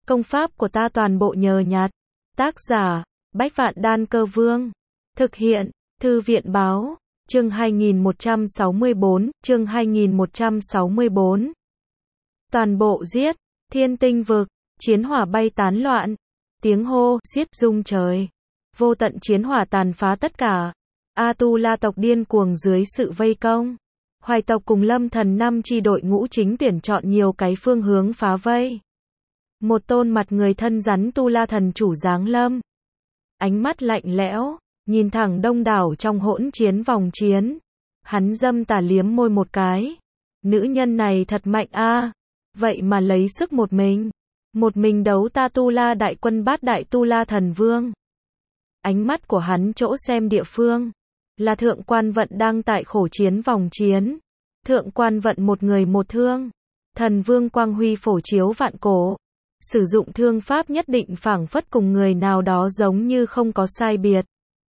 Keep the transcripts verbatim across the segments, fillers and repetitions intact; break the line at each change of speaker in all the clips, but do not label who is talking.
Công pháp của ta toàn bộ nhờ nhặt. Tác giả, Bách Vạn Đan Cơ Vương. Thực hiện, Thư viện Báo. Chương hai nghìn một trăm sáu mươi bốn, chương hai nghìn một trăm sáu mươi bốn. Toàn bộ giết, thiên tinh vực, chiến hỏa bay tán loạn. Tiếng hô, giết rung trời. Vô tận chiến hỏa tàn phá tất cả. A-tu-la tộc điên cuồng dưới sự vây công. Hoài tộc cùng Lâm Thần năm chi đội ngũ chính tuyển chọn nhiều cái phương hướng phá vây. Một tôn mặt người thân rắn tu-la thần chủ giáng lâm. Ánh mắt lạnh lẽo, nhìn thẳng đông đảo trong hỗn chiến vòng chiến. Hắn dâm tà liếm môi một cái. Nữ nhân này thật mạnh a, vậy mà lấy sức một mình. Một mình đấu ta tu-la đại quân bát đại tu-la thần vương. Ánh mắt của hắn chỗ xem địa phương. Là thượng quan vận đang tại khổ chiến vòng chiến. Thượng quan vận một người một thương. Thần vương quang huy phổ chiếu vạn cổ. Sử dụng thương pháp nhất định phảng phất cùng người nào đó giống như không có sai biệt.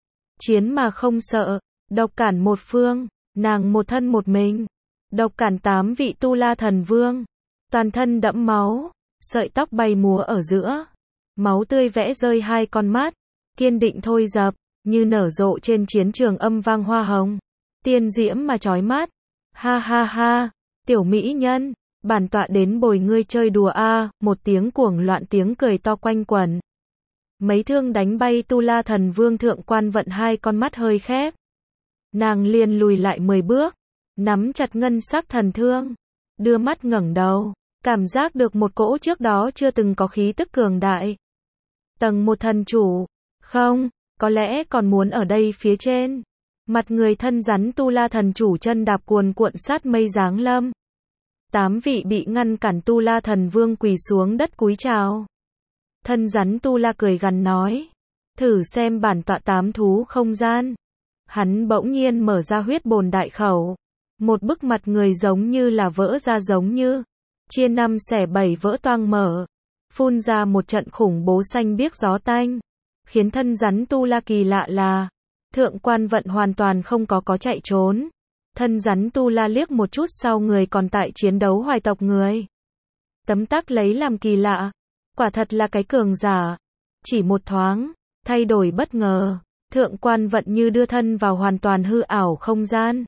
Chiến mà không sợ, độc cản một phương, nàng một thân một mình. Độc cản tám vị tu-la thần vương. Toàn thân đẫm máu, sợi tóc bay múa ở giữa. Máu tươi vẽ rơi hai con mắt, kiên định thôi dập, như nở rộ trên chiến trường âm vang hoa hồng. Tiên diễm mà chói mắt. Ha ha ha, tiểu mỹ nhân, bản tọa đến bồi ngươi chơi đùa a, một tiếng cuồng loạn tiếng cười to quanh quẩn. Mấy thương đánh bay tu-la thần vương thượng quan vận hai con mắt hơi khép. Nàng liền lùi lại mười bước, nắm chặt ngân sắc thần thương, đưa mắt ngẩng đầu, cảm giác được một cỗ trước đó chưa từng có khí tức cường đại. Tầng một thần chủ, không, có lẽ còn muốn ở đây phía trên. Mặt người thân rắn tu-la thần chủ chân đạp cuồn cuộn sát mây giáng lâm. Tám vị bị ngăn cản tu-la thần vương quỳ xuống đất cúi chào. Thân rắn tu-la cười gằn nói, thử xem bản tọa tám thú không gian. Hắn bỗng nhiên mở ra huyết bồn đại khẩu. Một bức mặt người giống như là vỡ ra giống như. Chia năm xẻ bảy vỡ toang mở. Phun ra một trận khủng bố xanh biếc gió tanh. Khiến thân rắn tu-la kỳ lạ là. Thượng quan vận hoàn toàn không có có chạy trốn. Thân rắn tu-la liếc một chút sau người còn tại chiến đấu hoài tộc người. Tấm tắc lấy làm kỳ lạ. Quả thật là cái cường giả. Chỉ một thoáng, thay đổi bất ngờ. Thượng quan vận như đưa thân vào hoàn toàn hư ảo không gian.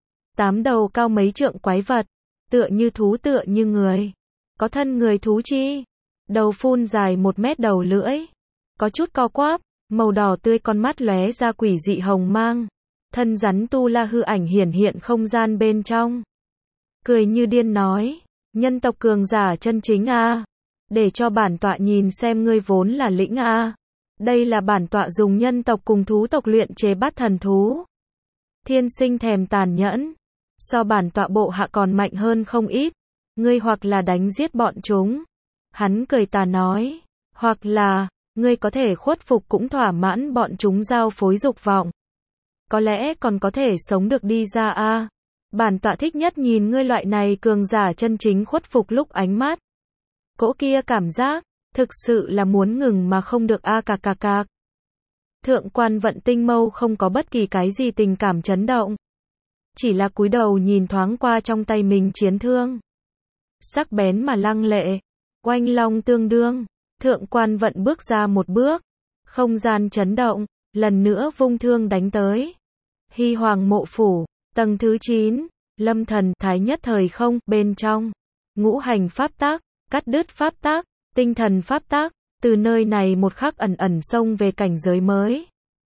Tám đầu cao mấy trượng quái vật. Tựa như thú tựa như người. Có thân người thú chi. Đầu phun dài một mét đầu lưỡi. Có chút co quắp. Màu đỏ tươi con mắt lóe ra quỷ dị hồng mang. Thân rắn tu-la hư ảnh hiển hiện không gian bên trong. Cười như điên nói, nhân tộc cường giả chân chính a, để cho bản tọa nhìn xem ngươi vốn là lĩnh a. Đây là bản tọa dùng nhân tộc cùng thú tộc luyện chế bát thần thú. Thiên sinh thèm tàn nhẫn, so bản tọa bộ hạ còn mạnh hơn không ít. Ngươi hoặc là đánh giết bọn chúng. Hắn cười tà nói, hoặc là ngươi có thể khuất phục cũng thỏa mãn bọn chúng giao phối dục vọng. Có lẽ còn có thể sống được đi ra a. À. Bản tọa thích nhất nhìn ngươi loại này cường giả chân chính khuất phục lúc ánh mắt. Cỗ kia cảm giác, thực sự là muốn ngừng mà không được a à cạc cạc cạc. Thượng quan vận tinh mâu không có bất kỳ cái gì tình cảm chấn động. Chỉ là cúi đầu nhìn thoáng qua trong tay mình chiến thương. Sắc bén mà lăng lệ. Oanh long tương đương. Thượng quan vận bước ra một bước. Không gian chấn động. Lần nữa vung thương đánh tới. Hy hoàng mộ phủ. Tầng thứ chín. Lâm thần thái nhất thời không. Bên trong. Ngũ hành pháp tác. Cắt đứt pháp tác. Tinh thần pháp tác. Từ nơi này một khắc ẩn ẩn xông về cảnh giới mới.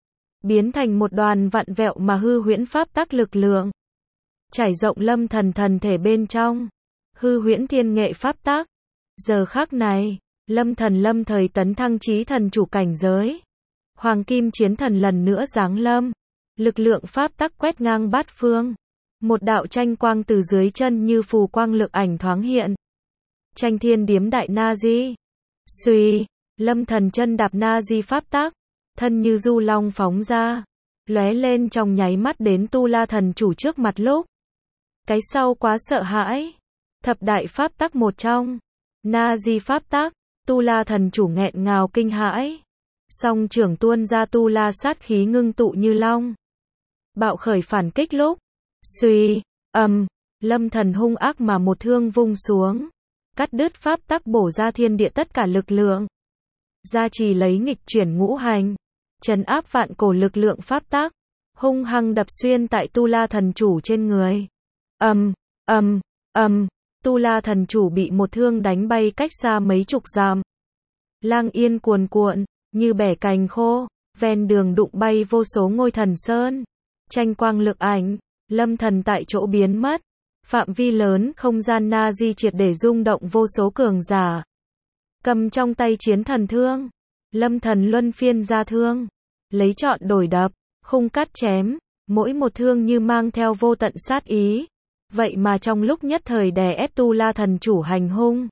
Biến thành một đoàn vặn vẹo mà hư huyễn pháp tác lực lượng. Trải rộng lâm thần thần thể bên trong. Hư huyễn thiên nghệ pháp tác. Giờ khắc này. Lâm thần lâm thời tấn thăng chí thần chủ cảnh giới. Hoàng kim chiến thần lần nữa giáng lâm. Lực lượng pháp tắc quét ngang bát phương. Một đạo tranh quang từ dưới chân như phù quang lực ảnh thoáng hiện. Tranh thiên điếm đại na di. Xuy. Lâm thần chân đạp na di pháp tắc. Thân như du long phóng ra. Lóe lên trong nháy mắt đến tu-la thần chủ trước mặt lúc. Cái sau quá sợ hãi. Thập đại pháp tắc một trong. Na di pháp tắc. Tu-la thần chủ nghẹn ngào kinh hãi. Song trưởng tuôn ra tu-la sát khí ngưng tụ như long. Bạo khởi phản kích lúc. Xuy, ầm, lâm thần hung ác mà một thương vung xuống. cắt đứt pháp tắc bổ ra thiên địa tất cả lực lượng. Gia trì lấy nghịch chuyển ngũ hành, trấn áp vạn cổ lực lượng pháp tắc, hung hăng đập xuyên tại Tu La thần chủ trên người. Ầm, ầm, ầm, Tu La thần chủ bị một thương đánh bay cách xa mấy chục dặm. Lang yên cuồn cuộn, như bẻ cành khô, ven đường đụng bay vô số ngôi thần sơn. Tranh quang lực ảnh, Lâm Thần tại chỗ biến mất. Phạm vi lớn không gian na di triệt để rung động vô số cường giả. Cầm trong tay chiến thần thương, Lâm Thần luân phiên ra thương, lấy chọn đổi đập, khung cắt chém, mỗi một thương như mang theo vô tận sát ý. Vậy mà trong lúc nhất thời đè ép Tu La thần chủ hành hung.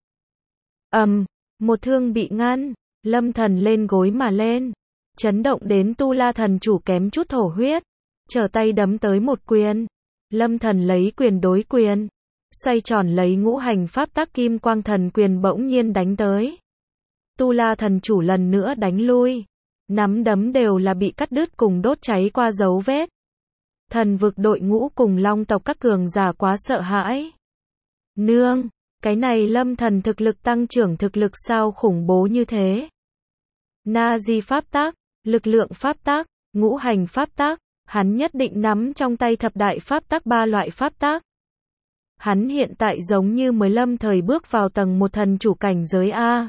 Ầm, một thương bị ngăn, Lâm Thần lên gối mà lên, chấn động đến Tu La thần chủ kém chút thổ huyết, trở tay đấm tới một quyền. Lâm Thần lấy quyền đối quyền, xoay tròn lấy ngũ hành pháp tắc kim quang thần quyền bỗng nhiên đánh tới. Tu La thần chủ lần nữa đánh lui, nắm đấm đều là bị cắt đứt cùng đốt cháy qua dấu vết. Thần vực đội ngũ cùng long tộc các cường giả quá sợ hãi. Nương, cái này Lâm Thần thực lực tăng trưởng thực lực sao khủng bố như thế? Na di pháp tắc, lực lượng pháp tắc, ngũ hành pháp tắc, hắn nhất định nắm trong tay thập đại pháp tắc ba loại pháp tắc. Hắn hiện tại giống như mới lâm thời bước vào tầng một thần chủ cảnh giới A.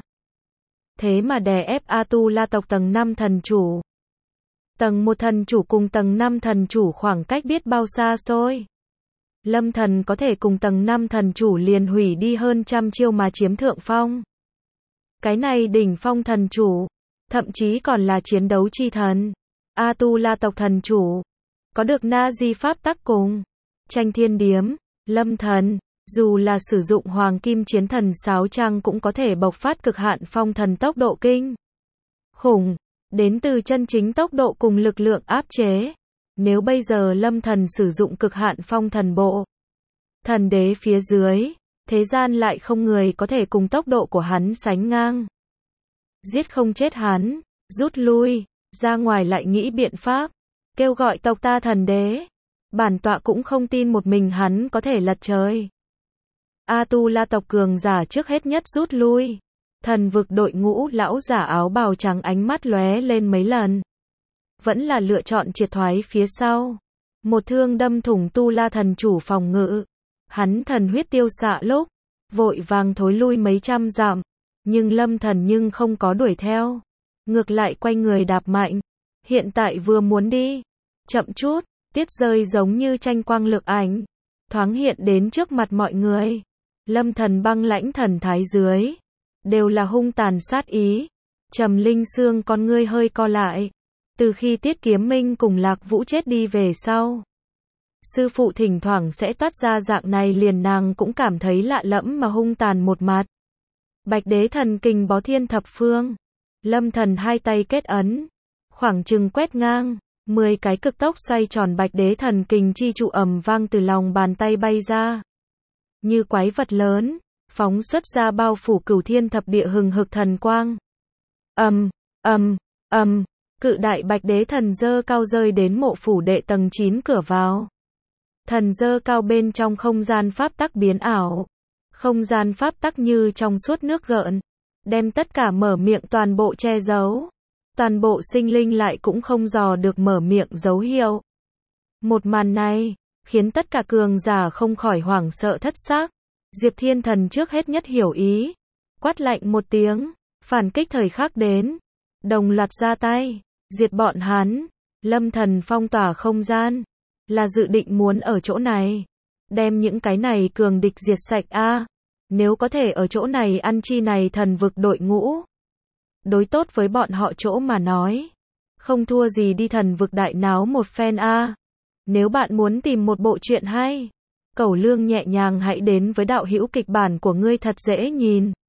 Thế mà đè ép A Tu La tộc tầng năm thần chủ. Tầng một thần chủ cùng tầng năm thần chủ khoảng cách biết bao xa xôi. Lâm Thần có thể cùng tầng năm thần chủ liền hủy đi hơn trăm chiêu mà chiếm thượng phong. Cái này đỉnh phong thần chủ, thậm chí còn là chiến đấu chi thần. A Tu La tộc thần chủ, có được na di pháp tắc cùng tranh thiên điếm, Lâm Thần, dù là sử dụng hoàng kim chiến thần sáo trang cũng có thể bộc phát cực hạn phong thần tốc độ kinh khủng, đến từ chân chính tốc độ cùng lực lượng áp chế. Nếu bây giờ Lâm Thần sử dụng cực hạn phong thần bộ, thần đế phía dưới, thế gian lại không người có thể cùng tốc độ của hắn sánh ngang. Giết không chết hắn, rút lui, ra ngoài lại nghĩ biện pháp, kêu gọi tộc ta thần đế. Bản tọa cũng không tin một mình hắn có thể lật trời. A Tu La tộc cường giả trước hết nhất rút lui. Thần vực đội ngũ lão giả áo bào trắng ánh mắt lóe lên mấy lần. Vẫn là lựa chọn triệt thoái phía sau. Một thương đâm thủng Tu La thần chủ phòng ngự. Hắn thần huyết tiêu xạ lúc, vội vàng thối lui mấy trăm dặm. Nhưng Lâm Thần nhưng không có đuổi theo. Ngược lại quay người đạp mạnh. Hiện tại vừa muốn đi. Chậm chút, tiết rơi giống như tranh quang lực ảnh. Thoáng hiện đến trước mặt mọi người. Lâm Thần băng lãnh thần thái dưới. Đều là hung tàn sát ý. Trầm Linh Xương con ngươi hơi co lại. Từ khi Tiết Kiếm Minh cùng Lạc Vũ chết đi về sau. Sư phụ thỉnh thoảng sẽ toát ra dạng này liền nàng cũng cảm thấy lạ lẫm mà hung tàn một mặt. Bạch đế thần kình bó thiên thập phương. Lâm Thần hai tay kết ấn. Khoảng chừng quét ngang. Mười cái cực tốc xoay tròn bạch đế thần kình chi trụ ầm vang từ lòng bàn tay bay ra. Như quái vật lớn, phóng xuất ra bao phủ cửu thiên thập địa hừng hực thần quang. Ầm, ầm, ầm, cự đại bạch đế thần dơ cao rơi đến mộ phủ đệ tầng chín cửa vào. Thần dơ cao bên trong không gian pháp tắc biến ảo. Không gian pháp tắc như trong suốt nước gợn, đem tất cả mở miệng toàn bộ che giấu. Toàn bộ sinh linh lại cũng không dò được mở miệng dấu hiệu. Một màn này, khiến tất cả cường giả không khỏi hoảng sợ thất xác. Diệp Thiên Thần trước hết nhất hiểu ý. Quát lạnh một tiếng, phản kích thời khắc đến. Đồng loạt ra tay, diệt bọn hắn. Lâm Thần phong tỏa không gian. Là dự định muốn ở chỗ này. Đem những cái này cường địch diệt sạch a. Nếu có thể ở chỗ này ăn chi này thần vực đội ngũ. Đối tốt với bọn họ chỗ mà nói. Không thua gì đi thần vực đại náo một phen a. Nếu bạn muốn tìm một bộ truyện hay, Cẩu Lương nhẹ nhàng hãy đến với đạo hữu kịch bản của ngươi thật dễ nhìn.